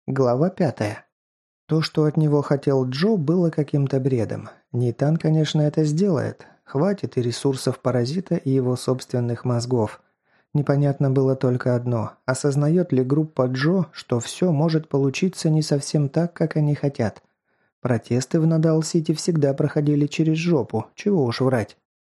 Глава 5. То, что от него хотел Джо, было каким-то бредом. Нейтан, конечно, это сделает. Хватит и ресурсов паразита, и его собственных мозгов. Непонятно было только одно. Осознает ли группа Джо, что все может получиться не совсем так, как они хотят? Протесты в Надал-Сити всегда проходили через жопу, чего уж врать.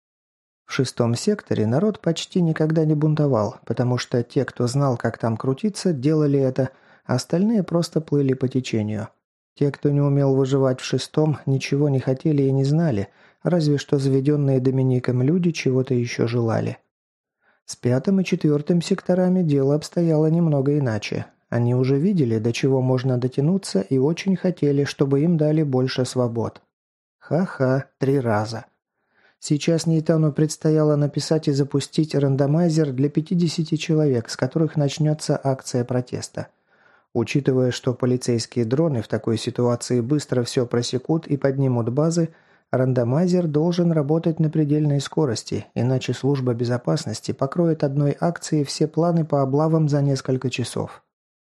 В шестом секторе народ почти никогда не бунтовал, потому что те, кто знал, как там крутиться, делали это, а остальные просто плыли по течению. Те, кто не умел выживать в шестом, ничего не хотели и не знали, разве что заведенные Домиником люди чего-то еще желали. С пятым и четвертым секторами дело обстояло немного иначе. Они уже видели, до чего можно дотянуться, и очень хотели, чтобы им дали больше свобод. Ха-ха, 3 раза. Сейчас Нейтану предстояло написать и запустить рандомайзер для 50 человек, с которых начнется акция протеста. Учитывая, что полицейские дроны в такой ситуации быстро все просекут и поднимут базы, рандомайзер должен работать на предельной скорости, иначе служба безопасности покроет одной акцией все планы по облавам за несколько часов.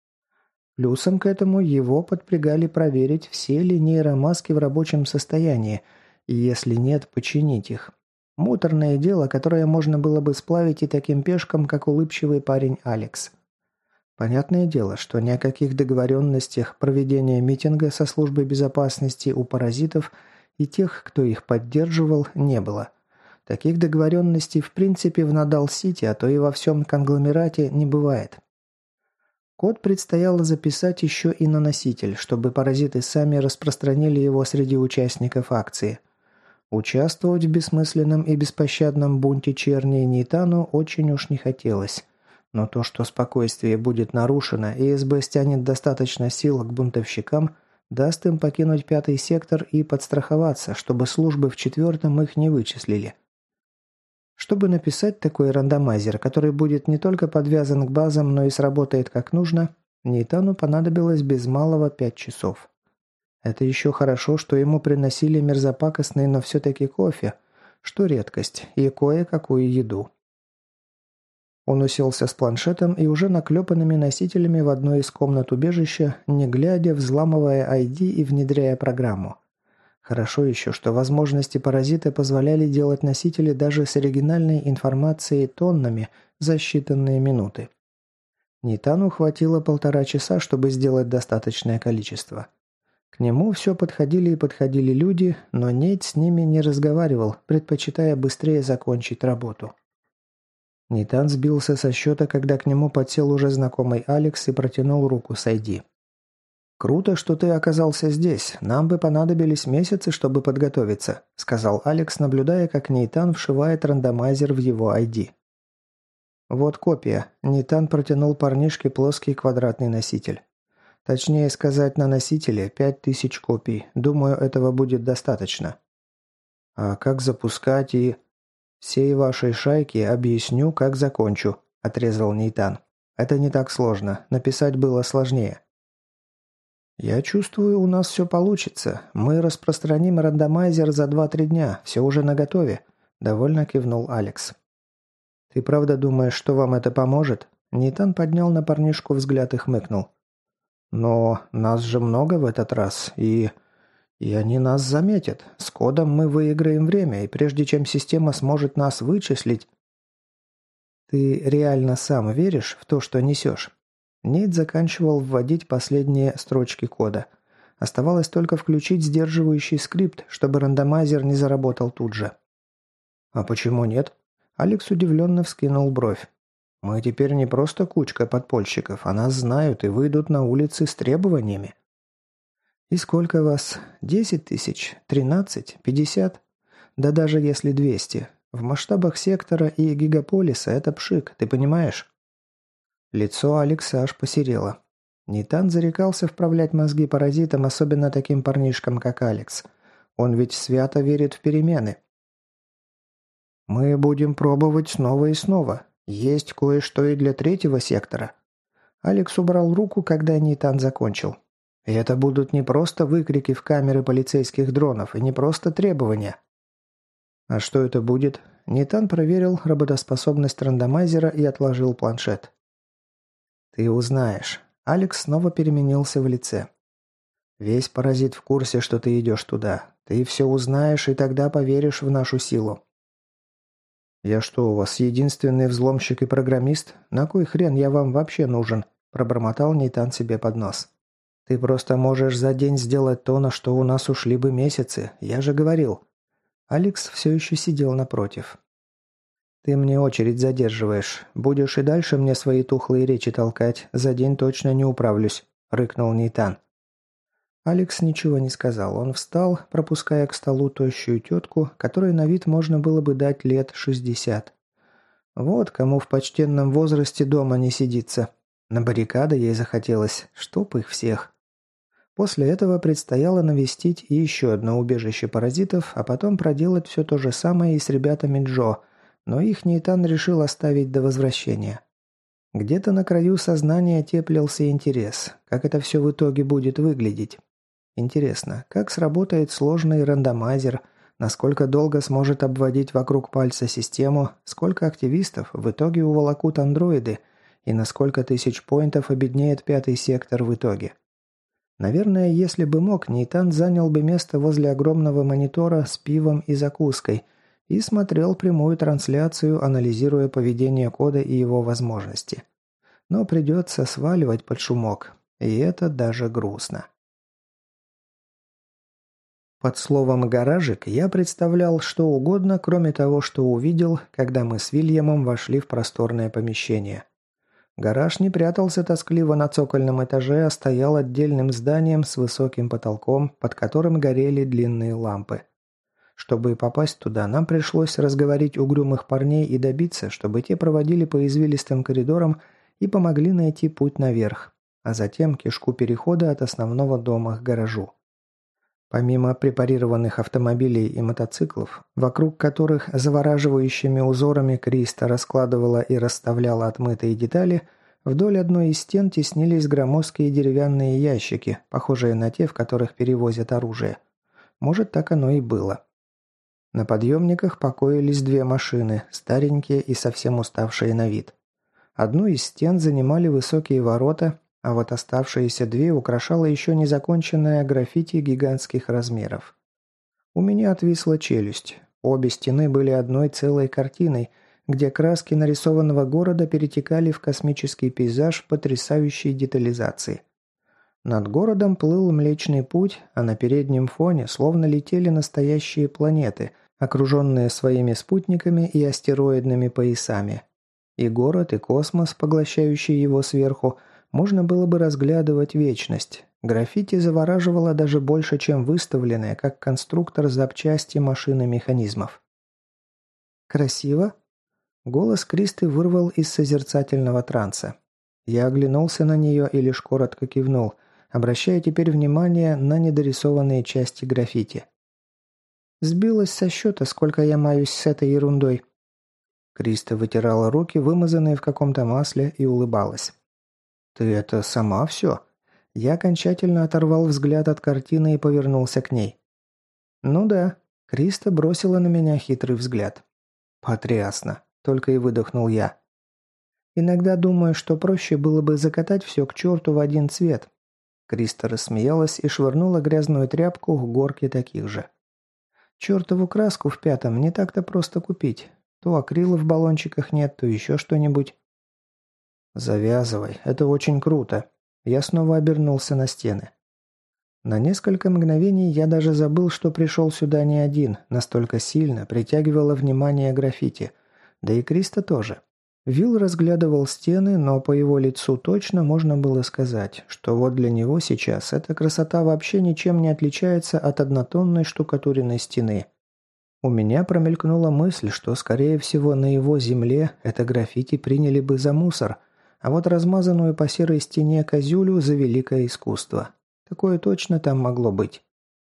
Плюсом к этому его подпрягали проверить, все ли нейромаски в рабочем состоянии, и если нет, починить их. Муторное дело, которое можно было бы сплавить и таким пешкам, как улыбчивый парень Алекс. Понятное дело, что ни о каких договоренностях проведения митинга со службой безопасности у паразитов и тех, кто их поддерживал, не было. Таких договоренностей в принципе в Надал-Сити, а то и во всем конгломерате не бывает. Код предстояло записать еще и на носитель, чтобы паразиты сами распространили его среди участников акции. Участвовать в бессмысленном и беспощадном бунте черни Нейтану очень уж не хотелось. Но то, что спокойствие будет нарушено и СБ стянет достаточно сил к бунтовщикам, даст им покинуть пятый сектор и подстраховаться, чтобы службы в четвертом их не вычислили. Чтобы написать такой рандомайзер, который будет не только подвязан к базам, но и сработает как нужно, Нейтану понадобилось без малого 5 часов. Это еще хорошо, что ему приносили мерзопакостный, но все-таки кофе, что редкость, и кое-какую еду. Он уселся с планшетом и уже наклепанными носителями в одной из комнат убежища, не глядя, взламывая ID и внедряя программу. Хорошо еще, что возможности паразита позволяли делать носители даже с оригинальной информацией тоннами за считанные минуты. Нейтану хватило 1,5 часа, чтобы сделать достаточное количество. К нему все подходили и подходили люди, но Нейт с ними не разговаривал, предпочитая быстрее закончить работу. Нейтан сбился со счета, когда к нему подсел уже знакомый Алекс и протянул руку с ID. «Круто, что ты оказался здесь. Нам бы понадобились месяцы, чтобы подготовиться», — сказал Алекс, наблюдая, как Нейтан вшивает рандомайзер в его ID. «Вот копия». Нейтан протянул парнишке плоский квадратный носитель. Точнее сказать, на носителе 5000 копий. Думаю, этого будет достаточно. А как запускать и... «Всей вашей шайке объясню, как закончу», – отрезал Нейтан. «Это не так сложно. Написать было сложнее». «Я чувствую, у нас все получится. Мы распространим рандомайзер за 2-3 дня. Все уже наготове», – довольно кивнул Алекс. «Ты правда думаешь, что вам это поможет?» Нейтан поднял на парнишку взгляд и хмыкнул. «Но нас же много в этот раз, и они нас заметят. С кодом мы выиграем время, и прежде чем система сможет нас вычислить...» «Ты реально сам веришь в то, что несешь?» Нейт заканчивал вводить последние строчки кода. Оставалось только включить сдерживающий скрипт, чтобы рандомайзер не заработал тут же. «А почему нет?» Алекс удивленно вскинул бровь. «Мы теперь не просто кучка подпольщиков, а нас знают и выйдут на улицы с требованиями». «И сколько вас? 10 тысяч? 13? 50? Да даже если 200. В масштабах сектора и гигаполиса это пшик, ты понимаешь?» Лицо Алекса аж посерело. Нейтан зарекался вправлять мозги паразитам, особенно таким парнишкам, как Алекс. Он ведь свято верит в перемены. «Мы будем пробовать снова и снова. Есть кое-что и для третьего сектора». Алекс убрал руку, когда Нейтан закончил. И это будут не просто выкрики в камеры полицейских дронов, и не просто требования. А что это будет? Нейтан проверил работоспособность рандомайзера и отложил планшет. Ты узнаешь. Алекс снова переменился в лице. «Весь паразит в курсе, что ты идешь туда. Ты все узнаешь, и тогда поверишь в нашу силу». «Я что, у вас единственный взломщик и программист? На кой хрен я вам вообще нужен?» – пробормотал Нейтан себе под нос. «Ты просто можешь за день сделать то, на что у нас ушли бы месяцы. Я же говорил». Алекс все еще сидел напротив. «Ты мне очередь задерживаешь. Будешь и дальше мне свои тухлые речи толкать. За день точно не управлюсь», – рыкнул Нейтан. Алекс ничего не сказал. Он встал, пропуская к столу тощую тетку, которой на вид можно было бы дать лет 60. Вот кому в почтенном возрасте дома не сидится. На баррикады ей захотелось, чтоб их всех. После этого предстояло навестить и еще одно убежище паразитов, а потом проделать все то же самое и с ребятами Джо, но их Нейтан решил оставить до возвращения. Где-то на краю сознания теплился интерес, как это все в итоге будет выглядеть. Интересно, как сработает сложный рандомайзер, насколько долго сможет обводить вокруг пальца систему, сколько активистов в итоге уволокут андроиды и на сколько тысяч поинтов обеднеет пятый сектор в итоге. Наверное, если бы мог, Нейтан занял бы место возле огромного монитора с пивом и закуской и смотрел прямую трансляцию, анализируя поведение кода и его возможности. Но придется сваливать под шумок, и это даже грустно. Под словом «гаражик» я представлял что угодно, кроме того, что увидел, когда мы с Вильямом вошли в просторное помещение. Гараж не прятался тоскливо на цокольном этаже, а стоял отдельным зданием с высоким потолком, под которым горели длинные лампы. Чтобы попасть туда, нам пришлось разговорить угрюмых парней и добиться, чтобы те проводили по извилистым коридорам и помогли найти путь наверх, а затем кишку перехода от основного дома к гаражу. Помимо препарированных автомобилей и мотоциклов, вокруг которых завораживающими узорами Криста раскладывала и расставляла отмытые детали, вдоль одной из стен теснились громоздкие деревянные ящики, похожие на те, в которых перевозят оружие. Может, так оно и было. На подъемниках покоились две машины, старенькие и совсем уставшие на вид. Одну из стен занимали высокие ворота, а вот оставшиеся две украшала еще незаконченное граффити гигантских размеров. У меня отвисла челюсть. Обе стены были одной целой картиной, где краски нарисованного города перетекали в космический пейзаж потрясающей детализации. Над городом плыл Млечный Путь, а на переднем фоне словно летели настоящие планеты, окруженные своими спутниками и астероидными поясами. И город, и космос, поглощающий его сверху, можно было бы разглядывать вечность. Граффити завораживало даже больше, чем выставленное, как конструктор запчасти машин и механизмов. «Красиво?» Голос Кристы вырвал из созерцательного транса. Я оглянулся на нее и лишь коротко кивнул, обращая теперь внимание на недорисованные части граффити. Сбилась со счета, сколько я маюсь с этой ерундой. Криста вытирала руки, вымазанные в каком-то масле, и улыбалась. «Ты это сама все?» Я окончательно оторвал взгляд от картины и повернулся к ней. «Ну да». Криста бросила на меня хитрый взгляд. «Потрясно!» – только и выдохнул я. «Иногда думаю, что проще было бы закатать все к черту в один цвет». Криста рассмеялась и швырнула грязную тряпку к горке таких же. «Чертову краску в пятом не так-то просто купить. То акрила в баллончиках нет, то еще что-нибудь». «Завязывай, это очень круто». Я снова обернулся на стены. На несколько мгновений я даже забыл, что пришел сюда не один, настолько сильно притягивало внимание граффити. Да и Криста тоже. Вилл разглядывал стены, но по его лицу точно можно было сказать, что вот для него сейчас эта красота вообще ничем не отличается от однотонной штукатуренной стены. У меня промелькнула мысль, что, скорее всего, на его земле это граффити приняли бы за мусор, а вот размазанную по серой стене козюлю за великое искусство. Такое точно там могло быть.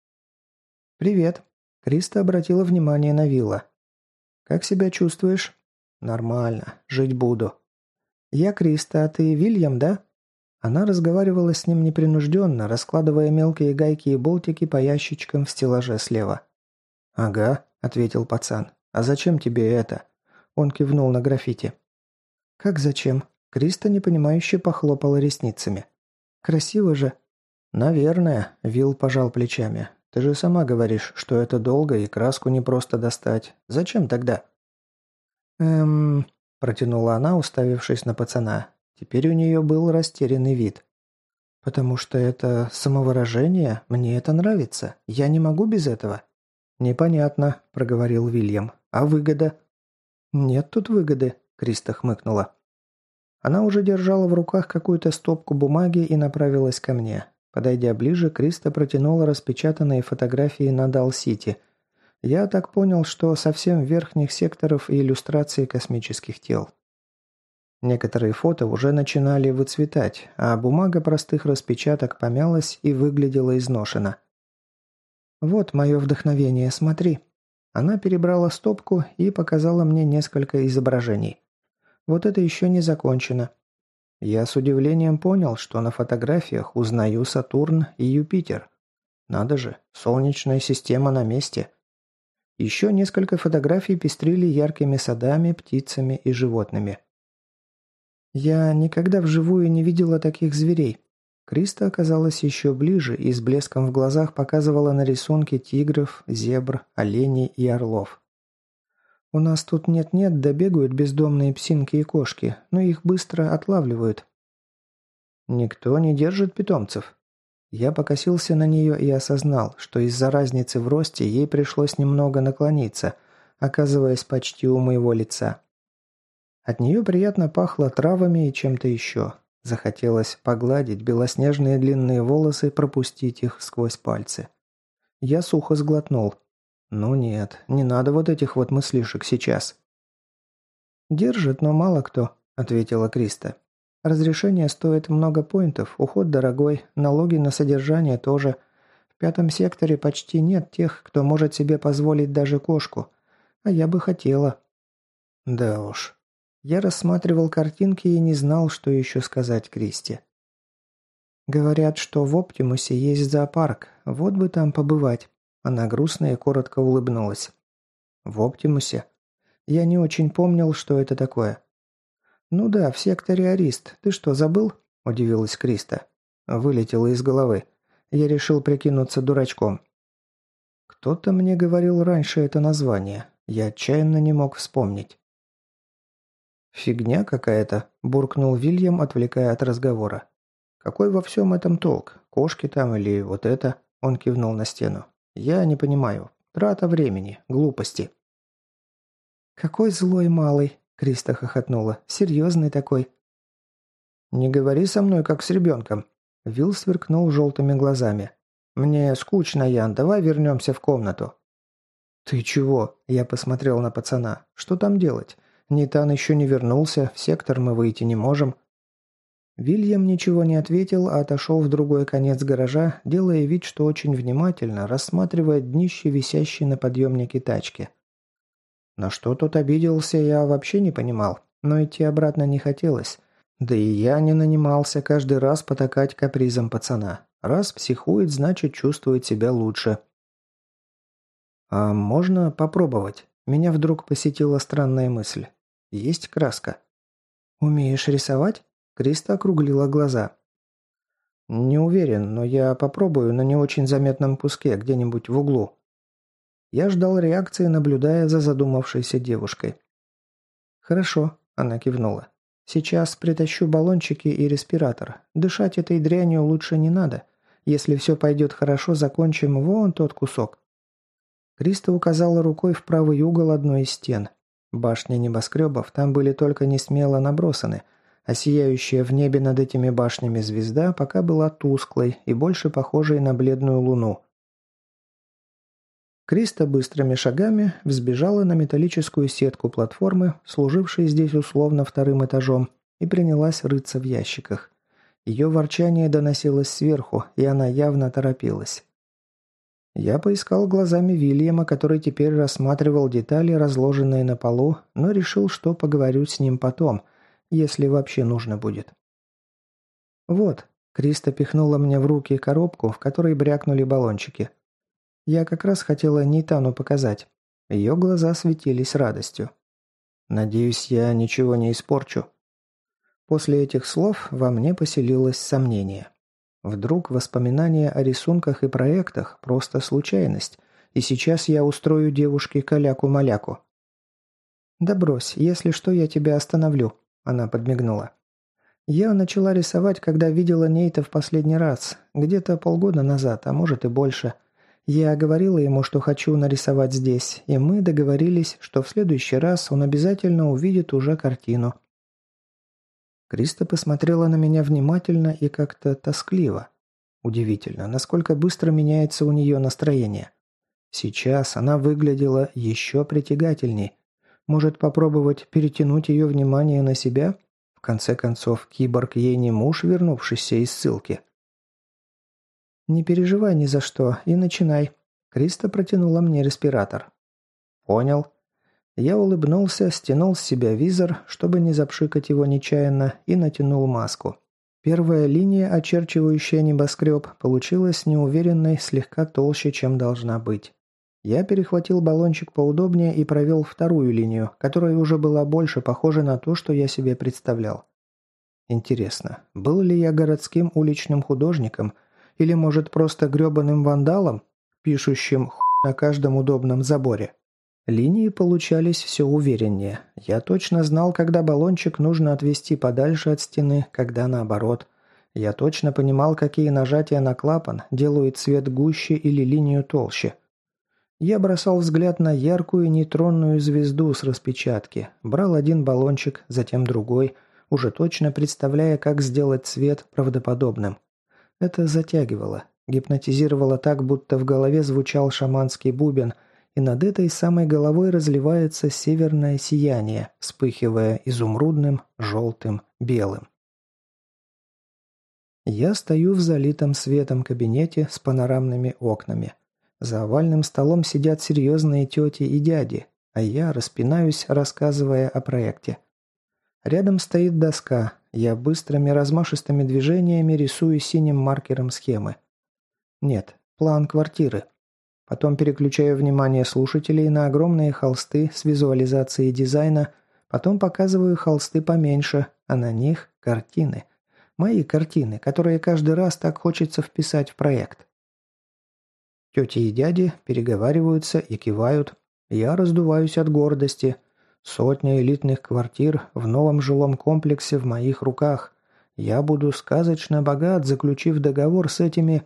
«Привет». Криста обратила внимание на Вилла. «Как себя чувствуешь?» «Нормально. Жить буду». «Я Криста, а ты Вильям, да?» Она разговаривала с ним непринужденно, раскладывая мелкие гайки и болтики по ящичкам в стеллаже слева. «Ага», — ответил пацан. «А зачем тебе это?» Он кивнул на граффити. «Как зачем?» Криста непонимающе похлопала ресницами. Красиво же». «Наверное», – Вилл пожал плечами. «Ты же сама говоришь, что это долго и краску не просто достать. Зачем тогда?» «Эм...» – протянула она, уставившись на пацана. Теперь у нее был растерянный вид. «Потому что это самовыражение, мне это нравится. Я не могу без этого». «Непонятно», – проговорил Вильям. «А выгода?» «Нет тут выгоды», – Криста хмыкнула. Она уже держала в руках какую-то стопку бумаги и направилась ко мне. Подойдя ближе, Криста протянула распечатанные фотографии на Далл-Сити. Я так понял, что совсем верхних секторов и иллюстрации космических тел. Некоторые фото уже начинали выцветать, а бумага простых распечаток помялась и выглядела изношена. «Вот мое вдохновение, смотри». Она перебрала стопку и показала мне несколько изображений. Вот это еще не закончено. Я с удивлением понял, что на фотографиях узнаю Сатурн и Юпитер. Надо же, Солнечная система на месте. Еще несколько фотографий пестрили яркими садами, птицами и животными. Я никогда вживую не видела таких зверей. Криста оказалась еще ближе и с блеском в глазах показывала на рисунке тигров, зебр, оленей и орлов. У нас тут нет-нет, да бегают бездомные псинки и кошки, но их быстро отлавливают. Никто не держит питомцев. Я покосился на нее и осознал, что из-за разницы в росте ей пришлось немного наклониться, оказываясь почти у моего лица. От нее приятно пахло травами и чем-то еще. Захотелось погладить белоснежные длинные волосы, пропустить их сквозь пальцы. Я сухо сглотнул. «Ну нет, не надо вот этих вот мыслишек сейчас». «Держит, но мало кто», — ответила Криста. «Разрешение стоит много поинтов, уход дорогой, налоги на содержание тоже. В 5-м секторе почти нет тех, кто может себе позволить даже кошку. А я бы хотела». Да уж. Я рассматривал картинки и не знал, что еще сказать Кристи. «Говорят, что в Оптимусе есть зоопарк. Вот бы там побывать». Она грустно и коротко улыбнулась. «В Оптимусе?» Я не очень помнил, что это такое. «Ну да, в секторе Арист. Ты что, забыл?» – удивилась Криста. Вылетело из головы. Я решил прикинуться дурачком. Кто-то мне говорил раньше это название. Я отчаянно не мог вспомнить. «Фигня какая-то», – буркнул Вильям, отвлекая от разговора. «Какой во всем этом толк? Кошки там или вот это?» – он кивнул на стену. «Я не понимаю. Трата времени. Глупости». «Какой злой малый!» – Криста хохотнула. «Серьезный такой». «Не говори со мной, как с ребенком». Вилл сверкнул желтыми глазами. «Мне скучно, Ян. Давай вернемся в комнату». «Ты чего?» – я посмотрел на пацана. «Что там делать? Нитан еще не вернулся, в сектор мы выйти не можем». Вильям ничего не ответил, а отошел в другой конец гаража, делая вид, что очень внимательно рассматривает днище, висящее на подъемнике тачки. На что тот обиделся, я вообще не понимал, но идти обратно не хотелось. Да и я не нанимался каждый раз потакать капризом пацана. Раз психует, значит чувствует себя лучше. «А можно попробовать?» Меня вдруг посетила странная мысль. «Есть краска?» «Умеешь рисовать?» Криста округлила глаза. «Не уверен, но я попробую на не очень заметном куске, где-нибудь в углу». Я ждал реакции, наблюдая за задумавшейся девушкой. «Хорошо», – она кивнула. «Сейчас притащу баллончики и респиратор. Дышать этой дрянью лучше не надо. Если все пойдет хорошо, закончим вон тот кусок». Криста указала рукой в правый угол одной из стен. Башни небоскребов там были только несмело набросаны, а сияющая в небе над этими башнями звезда пока была тусклой и больше похожей на бледную луну. Криста быстрыми шагами взбежала на металлическую сетку платформы, служившей здесь условно вторым этажом, и принялась рыться в ящиках. Ее ворчание доносилось сверху, и она явно торопилась. Я поискал глазами Вильяма, который теперь рассматривал детали, разложенные на полу, но решил, что поговорю с ним потом, если вообще нужно будет. «Вот», — Криста пихнула мне в руки коробку, в которой брякнули баллончики. Я как раз хотела Нейтану показать. Ее глаза светились радостью. «Надеюсь, я ничего не испорчу». После этих слов во мне поселилось сомнение. Вдруг воспоминания о рисунках и проектах – просто случайность, и сейчас я устрою девушке каляку-маляку. «Да брось, если что, я тебя остановлю», – она подмигнула. «Я начала рисовать, когда видела Нейта в последний раз, где-то полгода назад, а может и больше. Я говорила ему, что хочу нарисовать здесь, и мы договорились, что в следующий раз он обязательно увидит уже картину». Криста посмотрела на меня внимательно и как-то тоскливо. Удивительно, насколько быстро меняется у нее настроение. Сейчас она выглядела еще притягательней. Может попробовать перетянуть ее внимание на себя? В конце концов, киборг ей не муж, вернувшийся из ссылки. «Не переживай ни за что и начинай». Криста протянула мне респиратор. «Понял». Я улыбнулся, стянул с себя визор, чтобы не запшикать его нечаянно, и натянул маску. Первая линия, очерчивающая небоскреб, получилась неуверенной, слегка толще, чем должна быть. Я перехватил баллончик поудобнее и провел вторую линию, которая уже была больше похожа на то, что я себе представлял. Интересно, был ли я городским уличным художником или, может, просто грёбаным вандалом, пишущим на каждом удобном заборе? Линии получались все увереннее. Я точно знал, когда баллончик нужно отвести подальше от стены, когда наоборот. Я точно понимал, какие нажатия на клапан делают цвет гуще или линию толще. Я бросал взгляд на яркую нейтронную звезду с распечатки, брал один баллончик, затем другой, уже точно представляя, как сделать цвет правдоподобным. Это затягивало, гипнотизировало так, будто в голове звучал шаманский бубен, и над этой самой головой разливается северное сияние, вспыхивая изумрудным, желтым, белым. Я стою в залитом светом кабинете с панорамными окнами. За овальным столом сидят серьезные тети и дяди, а я распинаюсь, рассказывая о проекте. Рядом стоит доска, я быстрыми размашистыми движениями рисую синим маркером схемы. Нет, план квартиры. Потом переключаю внимание слушателей на огромные холсты с визуализацией дизайна, потом показываю холсты поменьше, а на них картины. Мои картины, которые каждый раз так хочется вписать в проект. Тети и дяди переговариваются и кивают. Я раздуваюсь от гордости. 100 элитных квартир в новом жилом комплексе в моих руках. Я буду сказочно богат, заключив договор с этими...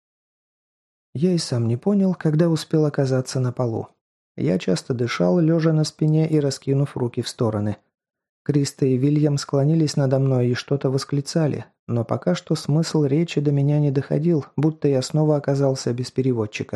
Я и сам не понял, когда успел оказаться на полу. Я часто дышал, лежа на спине и раскинув руки в стороны. Криста и Вильям склонились надо мной и что-то восклицали, но пока что смысл речи до меня не доходил, будто я снова оказался без переводчика.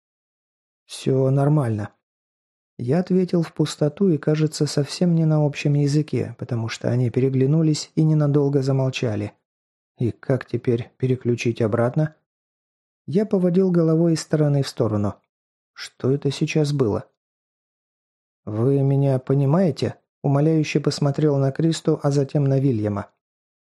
«Все нормально». Я ответил в пустоту и, кажется, совсем не на общем языке, потому что они переглянулись и ненадолго замолчали. И как теперь переключить обратно? Я поводил головой из стороны в сторону. Что это сейчас было? «Вы меня понимаете?» – умоляюще посмотрел на Кристу, а затем на Вильяма.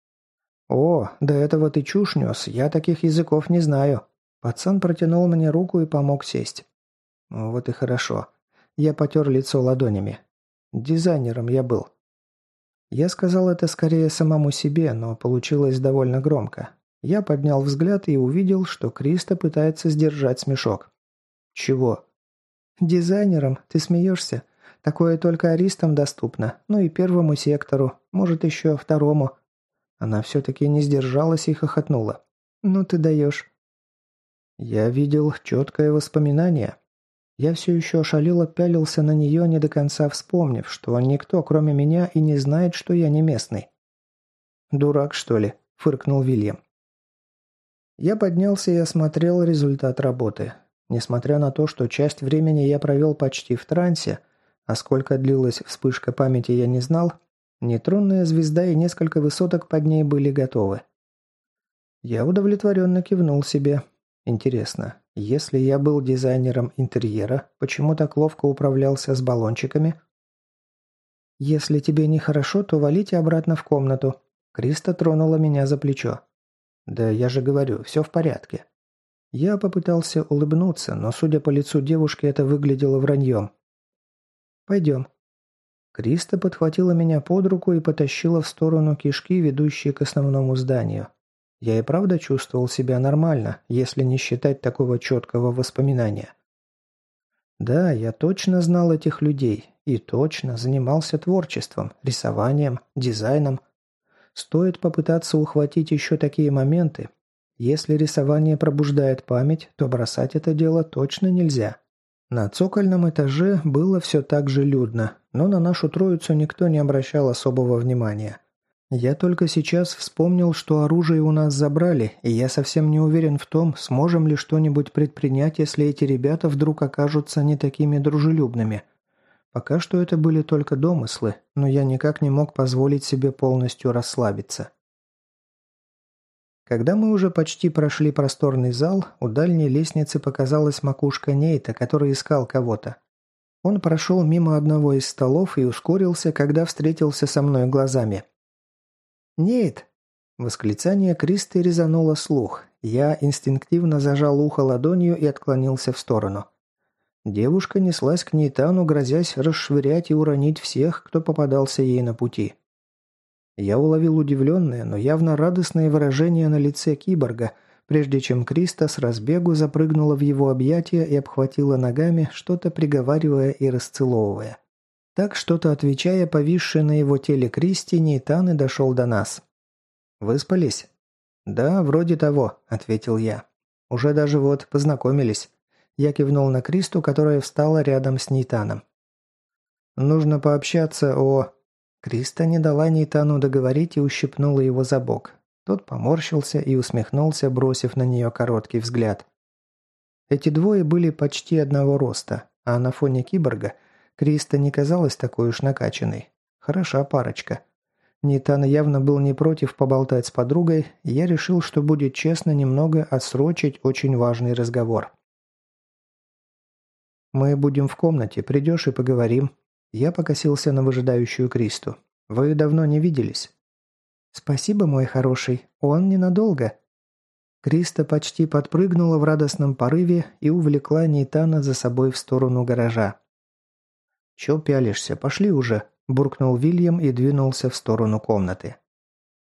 «О, до этого ты чушь нес, я таких языков не знаю». Пацан протянул мне руку и помог сесть. Вот и хорошо. Я потер лицо ладонями. Дизайнером я был. Я сказал это скорее самому себе, но получилось довольно громко. Я поднял взгляд и увидел, что Криста пытается сдержать смешок. «Чего?» «Дизайнером? Ты смеешься? Такое только аристам доступно. Ну и первому сектору. Может, еще второму». Она все-таки не сдержалась и хохотнула. «Ну ты даешь». Я видел четкое воспоминание. Я все еще ошалело пялился на нее, не до конца вспомнив, что никто, кроме меня, и не знает, что я не местный. «Дурак, что ли?» – фыркнул Вильям. Я поднялся и осмотрел результат работы. Несмотря на то, что часть времени я провел почти в трансе, а сколько длилась вспышка памяти я не знал, нейтронная звезда и несколько высоток под ней были готовы. Я удовлетворенно кивнул себе. Интересно, если я был дизайнером интерьера, почему так ловко управлялся с баллончиками? «Если тебе нехорошо, то валите обратно в комнату». Криста тронула меня за плечо. «Да я же говорю, все в порядке». Я попытался улыбнуться, но, судя по лицу девушки, это выглядело враньем. «Пойдем». Криста подхватила меня под руку и потащила в сторону кишки, ведущей к основному зданию. Я и правда чувствовал себя нормально, если не считать такого четкого воспоминания. Да, я точно знал этих людей и точно занимался творчеством, рисованием, дизайном. Стоит попытаться ухватить еще такие моменты. Если рисование пробуждает память, то бросать это дело точно нельзя. На цокольном этаже было все так же людно, но на нашу троицу никто не обращал особого внимания. Я только сейчас вспомнил, что оружие у нас забрали, и я совсем не уверен в том, сможем ли что-нибудь предпринять, если эти ребята вдруг окажутся не такими дружелюбными. Пока что это были только домыслы, но я никак не мог позволить себе полностью расслабиться. Когда мы уже почти прошли просторный зал, у дальней лестницы показалась макушка Нейта, который искал кого-то. Он прошел мимо одного из столов и ускорился, когда встретился со мной глазами. «Нейт!» Восклицание Кристы резануло слух. Я инстинктивно зажал ухо ладонью и отклонился в сторону. Девушка неслась к Нейтану, грозясь расшвырять и уронить всех, кто попадался ей на пути. Я уловил удивленное, но явно радостное выражение на лице киборга, прежде чем Криста с разбегу запрыгнула в его объятия и обхватила ногами, что-то приговаривая и расцеловывая. Так, что-то отвечая повисшей на его теле Кристи, Нейтан и дошел до нас. «Выспались?» «Да, вроде того», — ответил я. «Уже даже вот познакомились». Я кивнул на Кристу, которая встала рядом с Нейтаном. «Нужно пообщаться о...» Криста не дала Нейтану договорить и ущипнула его за бок. Тот поморщился и усмехнулся, бросив на нее короткий взгляд. Эти двое были почти одного роста, а на фоне киборга Криста не казалась такой уж накачанной. Хороша парочка. Нейтан явно был не против поболтать с подругой, и я решил, что будет честно немного отсрочить очень важный разговор. «Мы будем в комнате, придешь и поговорим». Я покосился на выжидающую Кристу. «Вы давно не виделись». «Спасибо, мой хороший. Он ненадолго». Криста почти подпрыгнула в радостном порыве и увлекла Нейтана за собой в сторону гаража. «Чё пялишься? Пошли уже», – буркнул Вильям и двинулся в сторону комнаты.